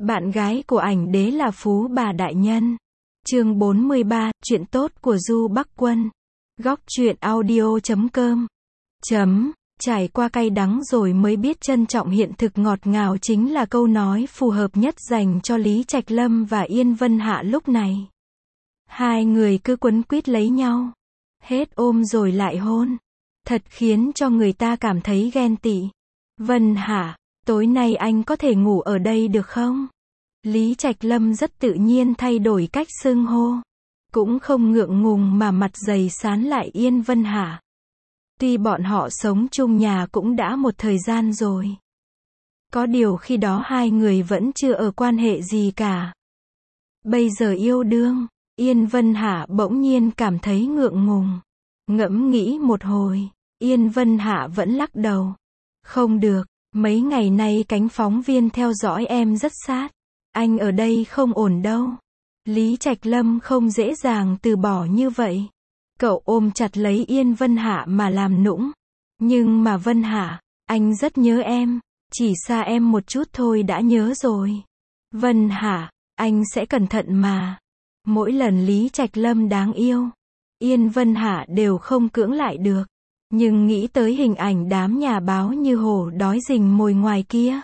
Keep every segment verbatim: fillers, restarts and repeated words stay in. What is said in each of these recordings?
Bạn gái của ảnh đế là phú bà đại nhân. Chương bốn mươi ba, chuyện tốt của Du Bắc Quân. Góc truyện audio chấm com. Chấm, trải qua cay đắng rồi mới biết trân trọng hiện thực ngọt ngào chính là câu nói phù hợp nhất dành cho Lý Trạch Lâm và Yên Vân Hạ lúc này. Hai người cứ quấn quýt lấy nhau. Hết ôm rồi lại hôn. Thật khiến cho người ta cảm thấy ghen tị. Vân Hạ, tối nay anh có thể ngủ ở đây được không? Lý Trạch Lâm rất tự nhiên thay đổi cách xưng hô. Cũng không ngượng ngùng mà mặt dày sán lại Yên Vân Hạ. Tuy bọn họ sống chung nhà cũng đã một thời gian rồi. Có điều khi đó hai người vẫn chưa ở quan hệ gì cả. Bây giờ yêu đương, Yên Vân Hạ bỗng nhiên cảm thấy ngượng ngùng. Ngẫm nghĩ một hồi, Yên Vân Hạ vẫn lắc đầu. Không được, mấy ngày nay cánh phóng viên theo dõi em rất sát. Anh ở đây không ổn đâu. Lý Trạch Lâm không dễ dàng từ bỏ như vậy. Cậu ôm chặt lấy Yên Vân Hạ mà làm nũng. Nhưng mà Vân Hạ, anh rất nhớ em. Chỉ xa em một chút thôi đã nhớ rồi. Vân Hạ, anh sẽ cẩn thận mà. Mỗi lần Lý Trạch Lâm đáng yêu, Yên Vân Hạ đều không cưỡng lại được. Nhưng nghĩ tới hình ảnh đám nhà báo như hổ đói rình mồi ngoài kia,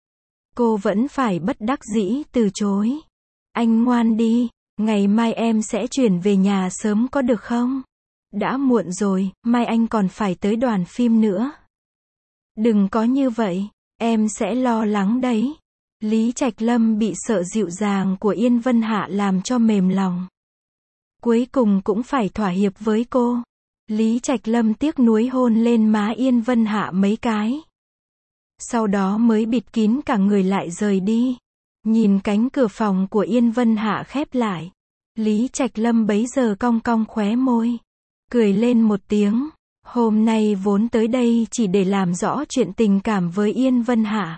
cô vẫn phải bất đắc dĩ từ chối. Anh ngoan đi, ngày mai em sẽ chuyển về nhà sớm có được không? Đã muộn rồi, mai anh còn phải tới đoàn phim nữa. Đừng có như vậy, em sẽ lo lắng đấy. Lý Trạch Lâm bị sợ dịu dàng của Yên Vân Hạ làm cho mềm lòng. Cuối cùng cũng phải thỏa hiệp với cô. Lý Trạch Lâm tiếc nuối hôn lên má Yên Vân Hạ mấy cái. Sau đó mới bịt kín cả người lại rời đi. Nhìn cánh cửa phòng của Yên Vân Hạ khép lại. Lý Trạch Lâm bấy giờ cong cong khóe môi. Cười lên một tiếng. Hôm nay vốn tới đây chỉ để làm rõ chuyện tình cảm với Yên Vân Hạ.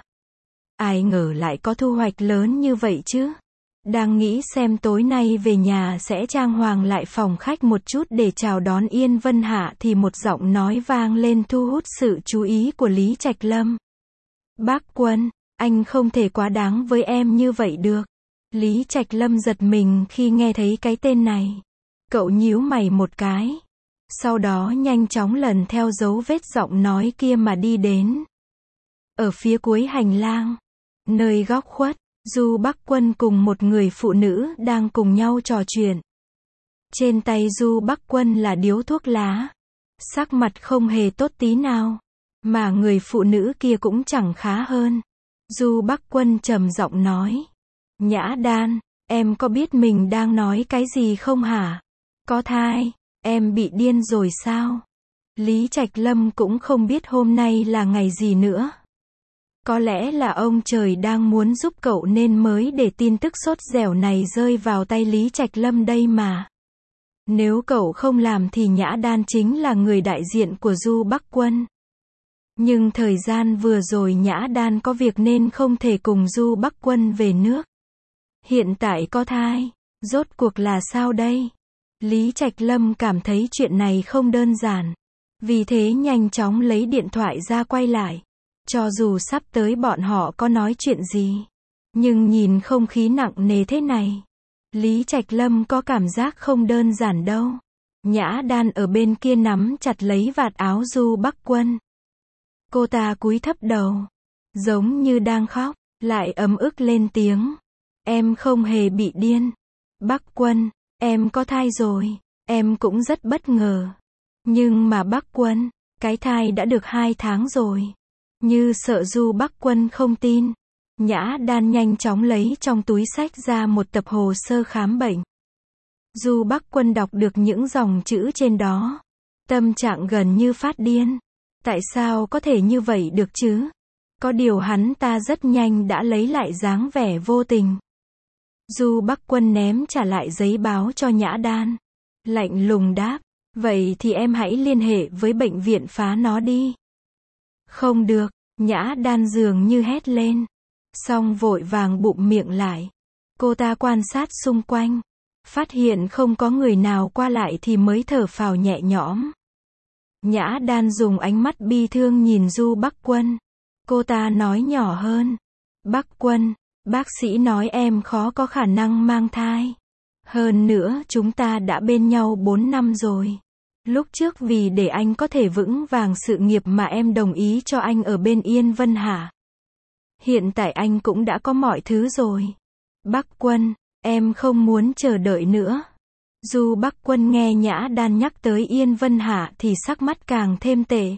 Ai ngờ lại có thu hoạch lớn như vậy chứ. Đang nghĩ xem tối nay về nhà sẽ trang hoàng lại phòng khách một chút để chào đón Yên Vân Hạ thì một giọng nói vang lên thu hút sự chú ý của Lý Trạch Lâm. Bác Quân, anh không thể quá đáng với em như vậy được. Lý Trạch Lâm giật mình khi nghe thấy cái tên này. Cậu nhíu mày một cái. Sau đó nhanh chóng lần theo dấu vết giọng nói kia mà đi đến. Ở phía cuối hành lang, nơi góc khuất, Du Bắc Quân cùng một người phụ nữ đang cùng nhau trò chuyện. Trên tay Du Bắc Quân là điếu thuốc lá. Sắc mặt không hề tốt tí nào. Mà người phụ nữ kia cũng chẳng khá hơn. Du Bắc Quân trầm giọng nói. Nhã Đan, em có biết mình đang nói cái gì không hả? Có thai, em bị điên rồi sao? Lý Trạch Lâm cũng không biết hôm nay là ngày gì nữa. Có lẽ là ông trời đang muốn giúp cậu nên mới để tin tức sốt dẻo này rơi vào tay Lý Trạch Lâm đây mà. Nếu cậu không làm thì Nhã Đan chính là người đại diện của Du Bắc Quân. Nhưng thời gian vừa rồi Nhã Đan có việc nên không thể cùng Du Bắc Quân về nước. Hiện tại có thai, rốt cuộc là sao đây? Lý Trạch Lâm cảm thấy chuyện này không đơn giản. Vì thế nhanh chóng lấy điện thoại ra quay lại. Cho dù sắp tới bọn họ có nói chuyện gì, nhưng nhìn không khí nặng nề thế này, Lý Trạch Lâm có cảm giác không đơn giản đâu. Nhã Đan ở bên kia nắm chặt lấy vạt áo Du Bắc Quân. Cô ta cúi thấp đầu, giống như đang khóc, lại ấm ức lên tiếng. Em không hề bị điên. Bắc Quân, em có thai rồi, em cũng rất bất ngờ. Nhưng mà Bắc Quân, cái thai đã được hai tháng rồi. Như sợ Du Bắc Quân không tin. Nhã Đan nhanh chóng lấy trong túi xách ra một tập hồ sơ khám bệnh. Du Bắc Quân đọc được những dòng chữ trên đó. Tâm trạng gần như phát điên. Tại sao có thể như vậy được chứ? Có điều hắn ta rất nhanh đã lấy lại dáng vẻ vô tình. Du Bắc Quân ném trả lại giấy báo cho Nhã Đan. Lạnh lùng đáp. Vậy thì em hãy liên hệ với bệnh viện phá nó đi. Không được, Nhã Đan dường như hét lên. Xong vội vàng bụm miệng lại. Cô ta quan sát xung quanh. Phát hiện không có người nào qua lại thì mới thở phào nhẹ nhõm. Nhã Đan dùng ánh mắt bi thương nhìn Du Bắc Quân. Cô ta nói nhỏ hơn. Bắc Quân, Bác sĩ nói em khó có khả năng mang thai. Hơn nữa, chúng ta đã bên nhau bốn năm rồi. Lúc trước vì để anh có thể vững vàng sự nghiệp mà em đồng ý cho anh ở bên Yên Vân Hạ. Hiện tại anh cũng đã có mọi thứ rồi. Bắc Quân, em không muốn chờ đợi nữa. Du Bắc Quân nghe Nhã Đan nhắc tới Yên Vân Hạ thì sắc mắt càng thêm tệ.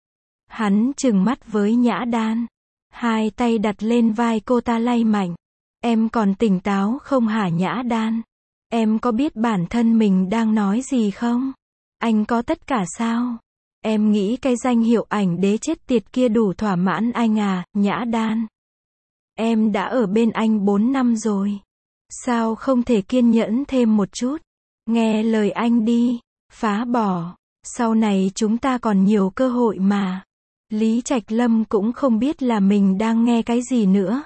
Hắn trừng mắt với Nhã Đan. Hai tay đặt lên vai cô ta lay mạnh. Em còn tỉnh táo không hả Nhã Đan? Em có biết bản thân mình đang nói gì không? Anh có tất cả sao? Em nghĩ cái danh hiệu ảnh đế chết tiệt kia đủ thỏa mãn anh à, Nhã Đan? Em đã ở bên anh bốn năm rồi. Sao không thể kiên nhẫn thêm một chút? Nghe lời anh đi, phá bỏ. Sau này chúng ta còn nhiều cơ hội mà. Lý Trạch Lâm cũng không biết là mình đang nghe cái gì nữa.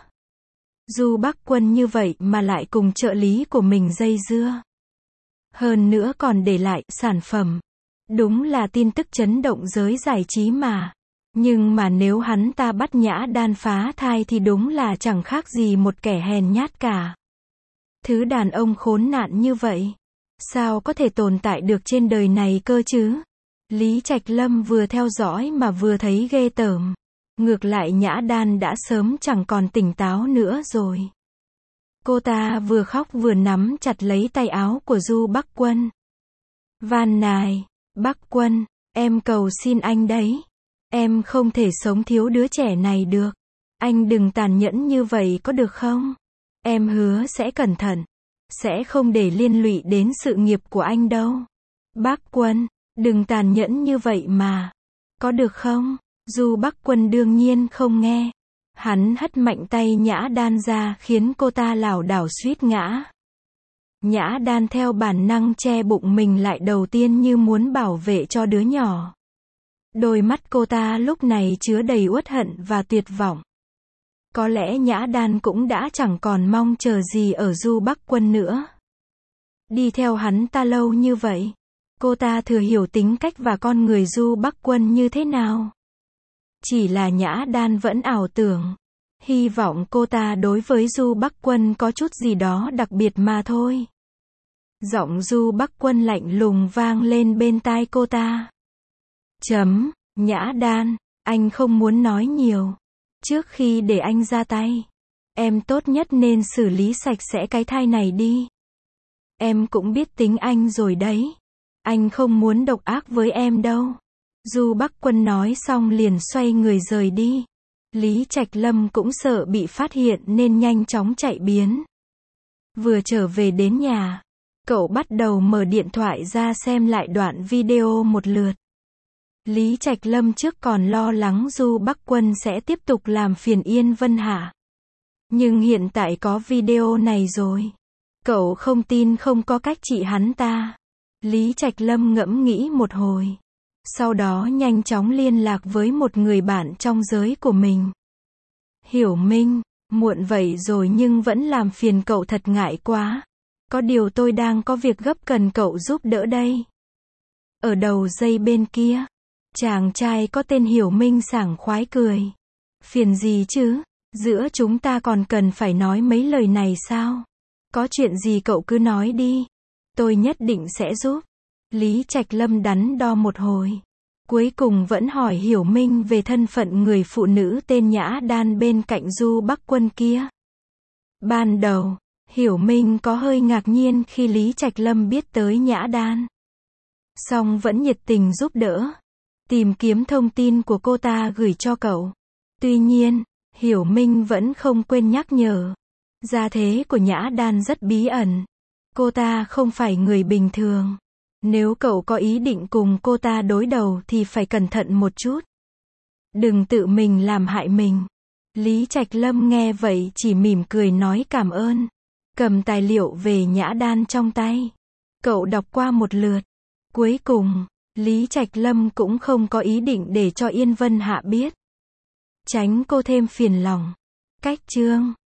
Du Bắc Quân như vậy mà lại cùng trợ lý của mình dây dưa. Hơn nữa còn để lại sản phẩm. Đúng là tin tức chấn động giới giải trí mà. Nhưng mà nếu hắn ta bắt Nhã Đan phá thai thì đúng là chẳng khác gì một kẻ hèn nhát cả. Thứ đàn ông khốn nạn như vậy, sao có thể tồn tại được trên đời này cơ chứ? Lý Trạch Lâm vừa theo dõi mà vừa thấy ghê tởm. Ngược lại Nhã Đan đã sớm chẳng còn tỉnh táo nữa rồi. Cô ta vừa khóc vừa nắm chặt lấy tay áo của Du Bắc Quân. Van nài, Bắc Quân, em cầu xin anh đấy. Em không thể sống thiếu đứa trẻ này được. Anh đừng tàn nhẫn như vậy có được không? Em hứa sẽ cẩn thận. Sẽ không để liên lụy đến sự nghiệp của anh đâu. Bắc Quân, đừng tàn nhẫn như vậy mà. Có được không? Du Bắc Quân đương nhiên không nghe. Hắn hất mạnh tay Nhã Đan ra khiến cô ta lảo đảo suýt ngã. Nhã Đan theo bản năng che bụng mình lại đầu tiên như muốn bảo vệ cho đứa nhỏ. Đôi mắt cô ta lúc này chứa đầy uất hận và tuyệt vọng. Có lẽ Nhã Đan cũng đã chẳng còn mong chờ gì ở Du Bắc Quân nữa. Đi theo hắn ta lâu như vậy, cô ta thừa hiểu tính cách và con người Du Bắc Quân như thế nào. Chỉ là Nhã Đan vẫn ảo tưởng, hy vọng cô ta đối với Du Bắc Quân có chút gì đó đặc biệt mà thôi. Giọng Du Bắc Quân lạnh lùng vang lên bên tai cô ta. Chấm, Nhã Đan, anh không muốn nói nhiều. Trước khi để anh ra tay, em tốt nhất nên xử lý sạch sẽ cái thai này đi. Em cũng biết tính anh rồi đấy. Anh không muốn độc ác với em đâu. Du Bắc Quân nói xong liền xoay người rời đi. Lý Trạch Lâm cũng sợ bị phát hiện nên nhanh chóng chạy biến. Vừa trở về đến nhà, cậu bắt đầu mở điện thoại ra xem lại đoạn video một lượt. Lý Trạch Lâm trước còn lo lắng Du Bắc Quân sẽ tiếp tục làm phiền Yên Vân Hạ. Nhưng hiện tại có video này rồi. Cậu không tin không có cách trị hắn ta. Lý Trạch Lâm ngẫm nghĩ một hồi. Sau đó nhanh chóng liên lạc với một người bạn trong giới của mình. Hiểu Minh, muộn vậy rồi nhưng vẫn làm phiền cậu thật ngại quá. Có điều tôi đang có việc gấp cần cậu giúp đỡ đây. Ở đầu dây bên kia, chàng trai có tên Hiểu Minh sảng khoái cười. Phiền gì chứ, giữa chúng ta còn cần phải nói mấy lời này sao? Có chuyện gì cậu cứ nói đi. Tôi nhất định sẽ giúp. Lý Trạch Lâm đắn đo một hồi. Cuối cùng vẫn hỏi Hiểu Minh về thân phận người phụ nữ tên Nhã Đan bên cạnh Du Bắc Quân kia. Ban đầu, Hiểu Minh có hơi ngạc nhiên khi Lý Trạch Lâm biết tới Nhã Đan. Song vẫn nhiệt tình giúp đỡ. Tìm kiếm thông tin của cô ta gửi cho cậu. Tuy nhiên, Hiểu Minh vẫn không quên nhắc nhở. Gia thế của Nhã Đan rất bí ẩn. Cô ta không phải người bình thường. Nếu cậu có ý định cùng cô ta đối đầu thì phải cẩn thận một chút. Đừng tự mình làm hại mình. Lý Trạch Lâm nghe vậy chỉ mỉm cười nói cảm ơn. Cầm tài liệu về Nhã Đan trong tay. Cậu đọc qua một lượt. Cuối cùng, Lý Trạch Lâm cũng không có ý định để cho Yên Vân Hạ biết. Tránh cô thêm phiền lòng. Cách chương